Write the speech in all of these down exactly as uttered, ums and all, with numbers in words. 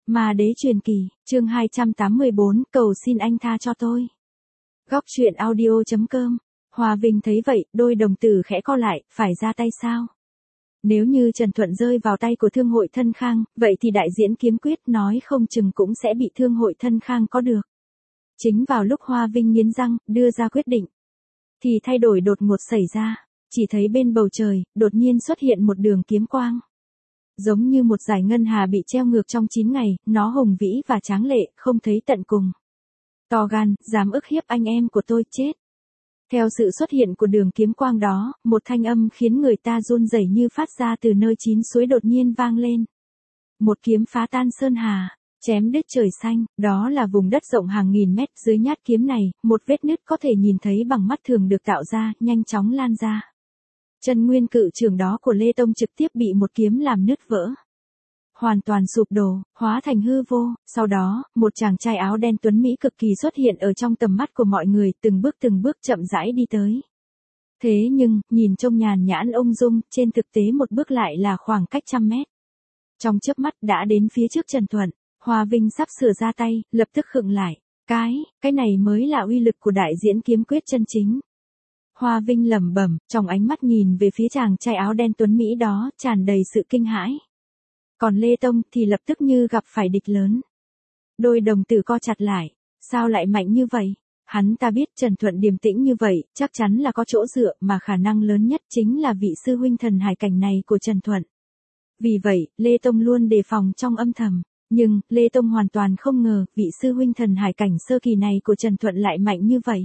Ma đế truyền kỳ, chương hai trăm tám mươi bốn, cầu xin anh tha cho tôi. Góc truyện audio chấm com. Hòa Vinh thấy vậy, đôi đồng tử khẽ co lại, phải ra tay sao? Nếu như Trần Thuận rơi vào tay của Thương hội Thân Khang, vậy thì đại diễn kiếm quyết nói không chừng cũng sẽ bị Thương hội Thân Khang có được. Chính vào lúc Hòa Vinh nghiến răng, đưa ra quyết định, thì thay đổi đột ngột xảy ra, chỉ thấy bên bầu trời, đột nhiên xuất hiện một đường kiếm quang. Giống như một dải ngân hà bị treo ngược trong chín ngày, nó hùng vĩ và tráng lệ, không thấy tận cùng. To gan, dám ức hiếp anh em của tôi, chết. Theo sự xuất hiện của đường kiếm quang đó, một thanh âm khiến người ta run rẩy như phát ra từ nơi chín suối đột nhiên vang lên. Một kiếm phá tan sơn hà, chém đứt trời xanh, đó là vùng đất rộng hàng nghìn mét. Dưới nhát kiếm này, một vết nứt có thể nhìn thấy bằng mắt thường được tạo ra, nhanh chóng lan ra. Chân nguyên cự trường đó của Lê Tông trực tiếp bị một kiếm làm nứt vỡ. Hoàn toàn sụp đổ, hóa thành hư vô. Sau đó, một chàng trai áo đen tuấn Mỹ cực kỳ xuất hiện ở trong tầm mắt của mọi người, từng bước từng bước chậm rãi đi tới. Thế nhưng, nhìn trông nhàn nhãn ung dung, trên thực tế một bước lại là khoảng cách trăm mét. Trong chớp mắt đã đến phía trước Trần Thuận, Hòa Vinh sắp sửa ra tay, lập tức khựng lại. Cái, cái này mới là uy lực của đại diễn kiếm quyết chân chính. Hòa Vinh lẩm bẩm, trong ánh mắt nhìn về phía chàng trai áo đen tuấn Mỹ đó, tràn đầy sự kinh hãi. Còn Lê Tông thì lập tức như gặp phải địch lớn. Đôi đồng tử co chặt lại, sao lại mạnh như vậy? Hắn ta biết Trần Thuận điềm tĩnh như vậy, chắc chắn là có chỗ dựa, mà khả năng lớn nhất chính là vị sư huynh thần hải cảnh này của Trần Thuận. Vì vậy, Lê Tông luôn đề phòng trong âm thầm. Nhưng, Lê Tông hoàn toàn không ngờ, vị sư huynh thần hải cảnh sơ kỳ này của Trần Thuận lại mạnh như vậy.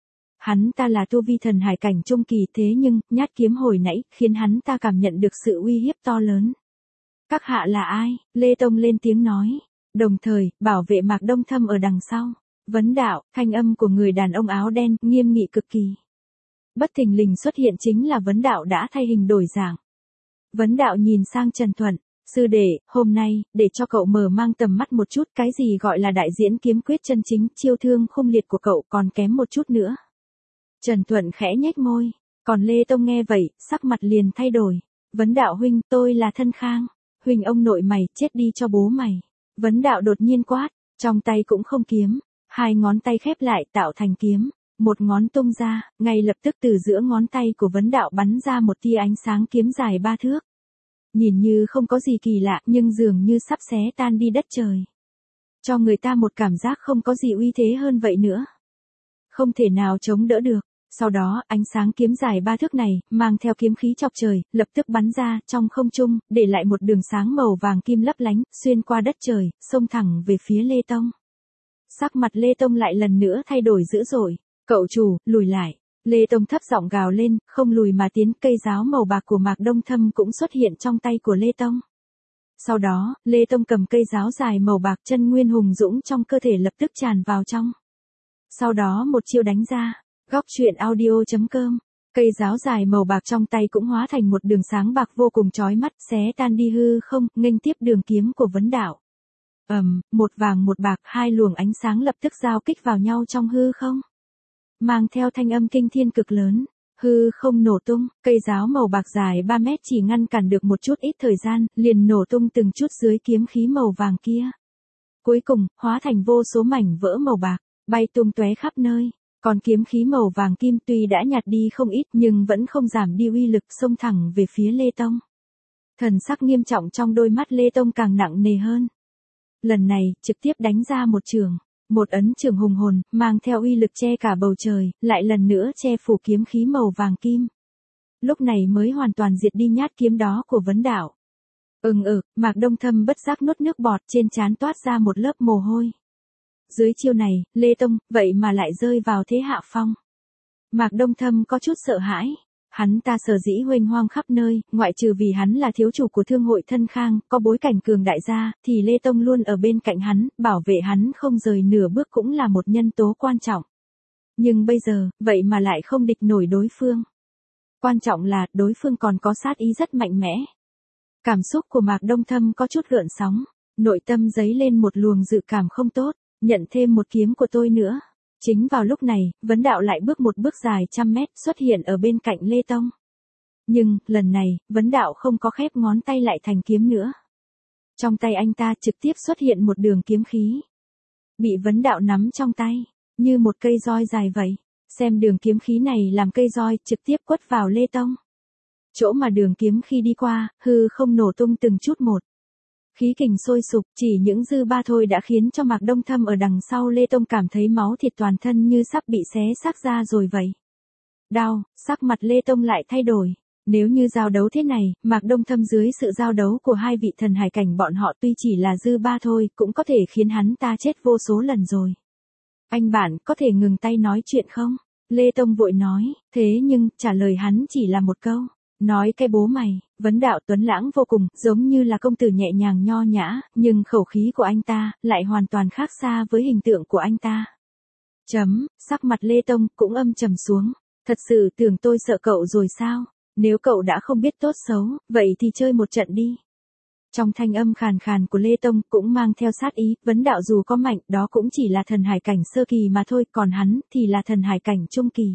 Hắn ta là tu vi thần hải cảnh trung kỳ, thế nhưng, nhát kiếm hồi nãy, khiến hắn ta cảm nhận được sự uy hiếp to lớn. Các hạ là ai? Lê Tông lên tiếng nói. Đồng thời, bảo vệ Mạc Đông Thâm ở đằng sau. Vấn đạo, thanh âm của người đàn ông áo đen, nghiêm nghị cực kỳ. Bất thình lình xuất hiện chính là Vấn đạo đã thay hình đổi dạng. Vấn đạo nhìn sang Trần Thuận. Sư đệ, hôm nay, để cho cậu mở mang tầm mắt một chút, cái gì gọi là đại diễn kiếm quyết chân chính, chiêu thương khung liệt của cậu còn kém một chút nữa. Trần Thuận khẽ nhếch môi, còn Lê Tông nghe vậy, sắc mặt liền thay đổi. Vấn đạo huynh, tôi là Thân Khang. Huynh ông nội mày, chết đi cho bố mày. Vấn đạo đột nhiên quát, trong tay cũng không kiếm, hai ngón tay khép lại tạo thành kiếm, một ngón tung ra, ngay lập tức từ giữa ngón tay của Vấn đạo bắn ra một tia ánh sáng kiếm dài ba thước. Nhìn như không có gì kỳ lạ, nhưng dường như sắp xé tan đi đất trời. Cho người ta một cảm giác không có gì uy thế hơn vậy nữa. Không thể nào chống đỡ được. Sau đó, ánh sáng kiếm dài ba thước này, mang theo kiếm khí chọc trời, lập tức bắn ra, trong không trung, để lại một đường sáng màu vàng kim lấp lánh, xuyên qua đất trời, xông thẳng về phía Lê Tông. Sắc mặt Lê Tông lại lần nữa thay đổi dữ dội. Cậu chủ, lùi lại. Lê Tông thấp giọng gào lên, không lùi mà tiến. Cây giáo màu bạc của Mạc Đông Thâm cũng xuất hiện trong tay của Lê Tông. Sau đó, Lê Tông cầm cây giáo dài màu bạc, chân nguyên hùng dũng trong cơ thể lập tức tràn vào trong. Sau đó một chiêu đánh ra. Góc truyện audio chấm com. Cây giáo dài màu bạc trong tay cũng hóa thành một đường sáng bạc vô cùng chói mắt, xé tan đi hư không, nghênh tiếp đường kiếm của Vấn đạo. Ầm, um, một vàng một bạc, hai luồng ánh sáng lập tức giao kích vào nhau trong hư không. Mang theo thanh âm kinh thiên cực lớn, hư không nổ tung, cây giáo màu bạc dài ba mét chỉ ngăn cản được một chút ít thời gian, liền nổ tung từng chút dưới kiếm khí màu vàng kia. Cuối cùng, hóa thành vô số mảnh vỡ màu bạc, bay tung tóe khắp nơi. Còn kiếm khí màu vàng kim tuy đã nhạt đi không ít nhưng vẫn không giảm đi uy lực, xông thẳng về phía Lê Tông. Thần sắc nghiêm trọng trong đôi mắt Lê Tông càng nặng nề hơn. Lần này, trực tiếp đánh ra một trường. Một ấn trường hùng hồn, mang theo uy lực che cả bầu trời, lại lần nữa che phủ kiếm khí màu vàng kim. Lúc này mới hoàn toàn diệt đi nhát kiếm đó của Vấn đạo. Ừng ực, Mạc Đông Thâm bất giác nuốt nước bọt, trên trán toát ra một lớp mồ hôi. Dưới chiêu này, Lê Tông, vậy mà lại rơi vào thế hạ phong. Mạc Đông Thâm có chút sợ hãi. Hắn ta sở dĩ huênh hoang khắp nơi, ngoại trừ vì hắn là thiếu chủ của Thương hội Thân Khang, có bối cảnh cường đại gia, thì Lê Tông luôn ở bên cạnh hắn, bảo vệ hắn không rời nửa bước cũng là một nhân tố quan trọng. Nhưng bây giờ, vậy mà lại không địch nổi đối phương. Quan trọng là, đối phương còn có sát ý rất mạnh mẽ. Cảm xúc của Mạc Đông Thâm có chút gợn sóng, nội tâm dấy lên một luồng dự cảm không tốt. Nhận thêm một kiếm của tôi nữa. Chính vào lúc này, Vấn đạo lại bước một bước dài trăm mét, xuất hiện ở bên cạnh Lê Tông. Nhưng, lần này, Vấn đạo không có khép ngón tay lại thành kiếm nữa. Trong tay anh ta trực tiếp xuất hiện một đường kiếm khí. Bị vấn đạo nắm trong tay, như một cây roi dài vậy. Xem đường kiếm khí này làm cây roi trực tiếp quất vào Lê Tông. Chỗ mà đường kiếm khi đi qua, hư không nổ tung từng chút một. Khí kình sôi sục, chỉ những dư ba thôi đã khiến cho Mạc Đông Thâm ở đằng sau Lê Tông cảm thấy máu thịt toàn thân như sắp bị xé xác ra rồi vậy. Đau, sắc mặt Lê Tông lại thay đổi. Nếu như giao đấu thế này, Mạc Đông Thâm dưới sự giao đấu của hai vị thần hải cảnh bọn họ tuy chỉ là dư ba thôi, cũng có thể khiến hắn ta chết vô số lần rồi. Anh bạn, có thể ngừng tay nói chuyện không? Lê Tông vội nói, thế nhưng, trả lời hắn chỉ là một câu. Nói cái bố mày, vấn đạo tuấn lãng vô cùng, giống như là công tử nhẹ nhàng nho nhã, nhưng khẩu khí của anh ta, lại hoàn toàn khác xa với hình tượng của anh ta. Chấm, sắc mặt Lê Tông cũng âm trầm xuống. Thật sự tưởng tôi sợ cậu rồi sao? Nếu cậu đã không biết tốt xấu, vậy thì chơi một trận đi. Trong thanh âm khàn khàn của Lê Tông cũng mang theo sát ý, vấn đạo dù có mạnh, đó cũng chỉ là thần hải cảnh sơ kỳ mà thôi, còn hắn thì là thần hải cảnh trung kỳ.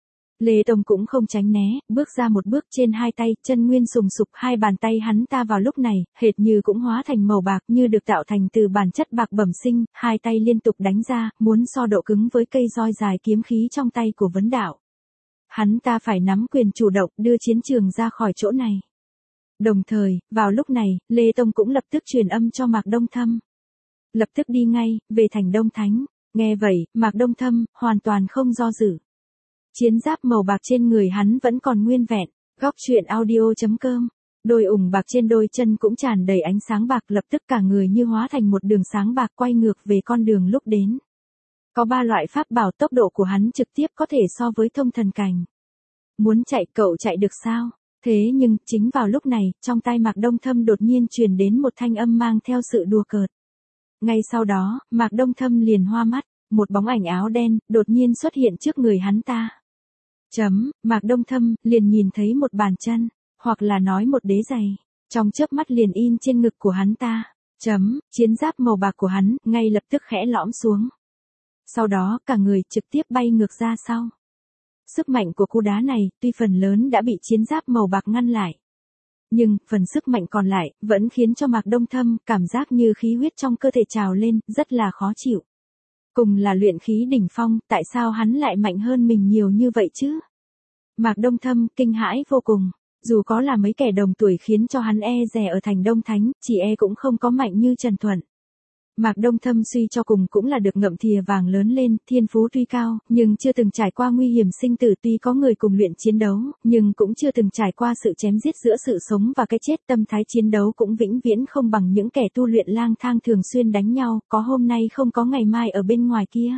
Lê Tông cũng không tránh né, bước ra một bước trên hai tay, chân nguyên sùng sục, hai bàn tay hắn ta vào lúc này, hệt như cũng hóa thành màu bạc như được tạo thành từ bản chất bạc bẩm sinh, hai tay liên tục đánh ra, muốn so độ cứng với cây roi dài kiếm khí trong tay của vấn đạo. Hắn ta phải nắm quyền chủ động đưa chiến trường ra khỏi chỗ này. Đồng thời, vào lúc này, Lê Tông cũng lập tức truyền âm cho Mạc Đông Thâm. Lập tức đi ngay, về thành Đông Thánh. Nghe vậy, Mạc Đông Thâm, hoàn toàn không do dự. Chiến giáp màu bạc trên người hắn vẫn còn nguyên vẹn. Góc truyện audio chấm com. Đôi ủng bạc trên đôi chân cũng tràn đầy ánh sáng bạc, lập tức cả người như hóa thành một đường sáng bạc quay ngược về con đường lúc đến. Có ba loại pháp bảo, tốc độ của hắn trực tiếp có thể so với thông thần cảnh. Muốn chạy cậu chạy được sao? Thế nhưng, chính vào lúc này, trong tai Mạc Đông Thâm đột nhiên truyền đến một thanh âm mang theo sự đùa cợt. Ngay sau đó, Mạc Đông Thâm liền hoa mắt, một bóng ảnh áo đen, đột nhiên xuất hiện trước người hắn ta. Chấm, Mạc Đông Thâm, liền nhìn thấy một bàn chân, hoặc là nói một đế giày, trong chớp mắt liền in trên ngực của hắn ta. Chấm, chiến giáp màu bạc của hắn, ngay lập tức khẽ lõm xuống. Sau đó, cả người trực tiếp bay ngược ra sau. Sức mạnh của cú đá này, tuy phần lớn đã bị chiến giáp màu bạc ngăn lại. Nhưng, phần sức mạnh còn lại, vẫn khiến cho Mạc Đông Thâm cảm giác như khí huyết trong cơ thể trào lên, rất là khó chịu. Cùng là luyện khí đỉnh phong, tại sao hắn lại mạnh hơn mình nhiều như vậy chứ? Mạc Đông Thâm kinh hãi vô cùng. Dù có là mấy kẻ đồng tuổi khiến cho hắn e dè ở thành Đông Thánh, chỉ e cũng không có mạnh như Trần Thuận. Mạc Đông Thâm suy cho cùng cũng là được ngậm thìa vàng lớn lên, thiên phú tuy cao, nhưng chưa từng trải qua nguy hiểm sinh tử, tuy có người cùng luyện chiến đấu, nhưng cũng chưa từng trải qua sự chém giết giữa sự sống và cái chết, tâm thái chiến đấu cũng vĩnh viễn không bằng những kẻ tu luyện lang thang thường xuyên đánh nhau, có hôm nay không có ngày mai ở bên ngoài kia.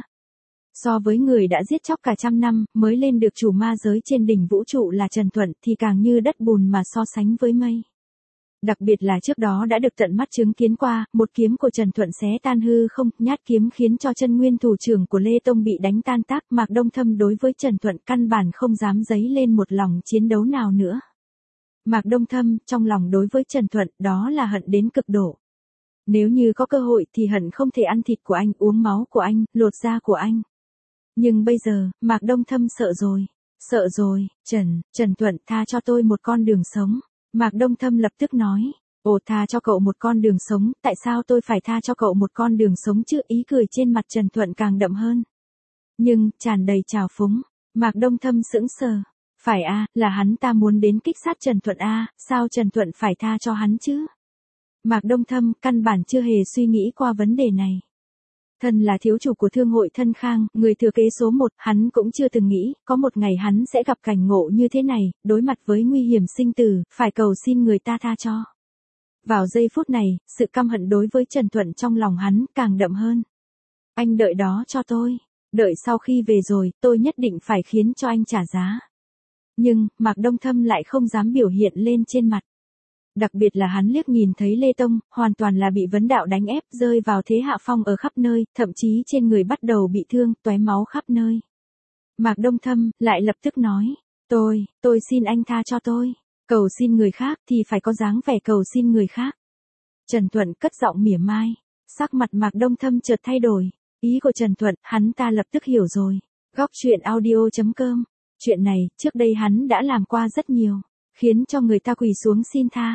So với người đã giết chóc cả trăm năm, mới lên được chủ ma giới trên đỉnh vũ trụ là Trần Thuận thì càng như đất bùn mà so sánh với mây. Đặc biệt là trước đó đã được tận mắt chứng kiến qua, một kiếm của Trần Thuận xé tan hư không, nhát kiếm khiến cho chân nguyên thủ trưởng của Lê Tông bị đánh tan tác. Mạc Đông Thâm đối với Trần Thuận căn bản không dám dấy lên một lòng chiến đấu nào nữa. Mạc Đông Thâm, trong lòng đối với Trần Thuận, đó là hận đến cực độ. Nếu như có cơ hội thì hận không thể ăn thịt của anh, uống máu của anh, lột da của anh. Nhưng bây giờ, Mạc Đông Thâm sợ rồi. Sợ rồi, Trần, Trần Thuận tha cho tôi một con đường sống. Mạc Đông Thâm lập tức nói, ồ tha cho cậu một con đường sống, tại sao tôi phải tha cho cậu một con đường sống chứ? Ý cười trên mặt Trần Thuận càng đậm hơn. Nhưng, tràn đầy trào phúng, Mạc Đông Thâm sững sờ. Phải a, à, là hắn ta muốn đến kích sát Trần Thuận a, à, sao Trần Thuận phải tha cho hắn chứ? Mạc Đông Thâm căn bản chưa hề suy nghĩ qua vấn đề này. Thân là thiếu chủ của thương hội Thân Khang, người thừa kế số một, hắn cũng chưa từng nghĩ, có một ngày hắn sẽ gặp cảnh ngộ như thế này, đối mặt với nguy hiểm sinh tử, phải cầu xin người ta tha cho. Vào giây phút này, sự căm hận đối với Trần Thuận trong lòng hắn càng đậm hơn. Anh đợi đó cho tôi, đợi sau khi về rồi, tôi nhất định phải khiến cho anh trả giá. Nhưng, Mạc Đông Thâm lại không dám biểu hiện lên trên mặt. Đặc biệt là hắn liếc nhìn thấy Lê Tông, hoàn toàn là bị vấn đạo đánh ép, rơi vào thế hạ phong ở khắp nơi, thậm chí trên người bắt đầu bị thương, tóe máu khắp nơi. Mạc Đông Thâm, lại lập tức nói, tôi, tôi xin anh tha cho tôi, cầu xin người khác thì phải có dáng vẻ cầu xin người khác. Trần Thuận cất giọng mỉa mai, sắc mặt Mạc Đông Thâm chợt thay đổi, ý của Trần Thuận, hắn ta lập tức hiểu rồi. Góc truyện audio chấm com, chuyện này, trước đây hắn đã làm qua rất nhiều, khiến cho người ta quỳ xuống xin tha.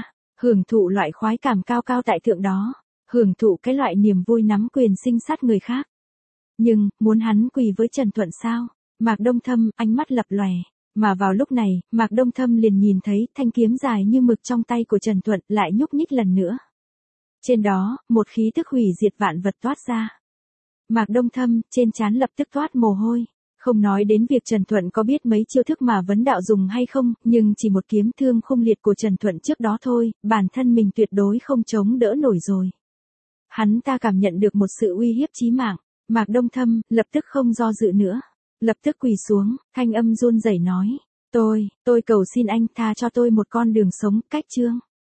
hưởng thụ loại khoái cảm cao cao tại thượng đó, hưởng thụ cái loại niềm vui nắm quyền sinh sát người khác. Nhưng, muốn hắn quỳ với Trần Thuận sao? Mạc Đông Thâm, ánh mắt lập lòe. Mà vào lúc này, Mạc Đông Thâm liền nhìn thấy thanh kiếm dài như mực trong tay của Trần Thuận lại nhúc nhích lần nữa. Trên đó, một khí tức hủy diệt vạn vật toát ra. Mạc Đông Thâm, trên trán lập tức toát mồ hôi. Không nói đến việc Trần Thuận có biết mấy chiêu thức mà vấn đạo dùng hay không, nhưng chỉ một kiếm thương khung liệt của Trần Thuận trước đó thôi, bản thân mình tuyệt đối không chống đỡ nổi rồi. Hắn ta cảm nhận được một sự uy hiếp chí mạng. Mạc Đông Thâm, lập tức không do dự nữa. Lập tức quỳ xuống, thanh âm run rẩy nói. Tôi, tôi cầu xin anh tha cho tôi một con đường sống, cách chương.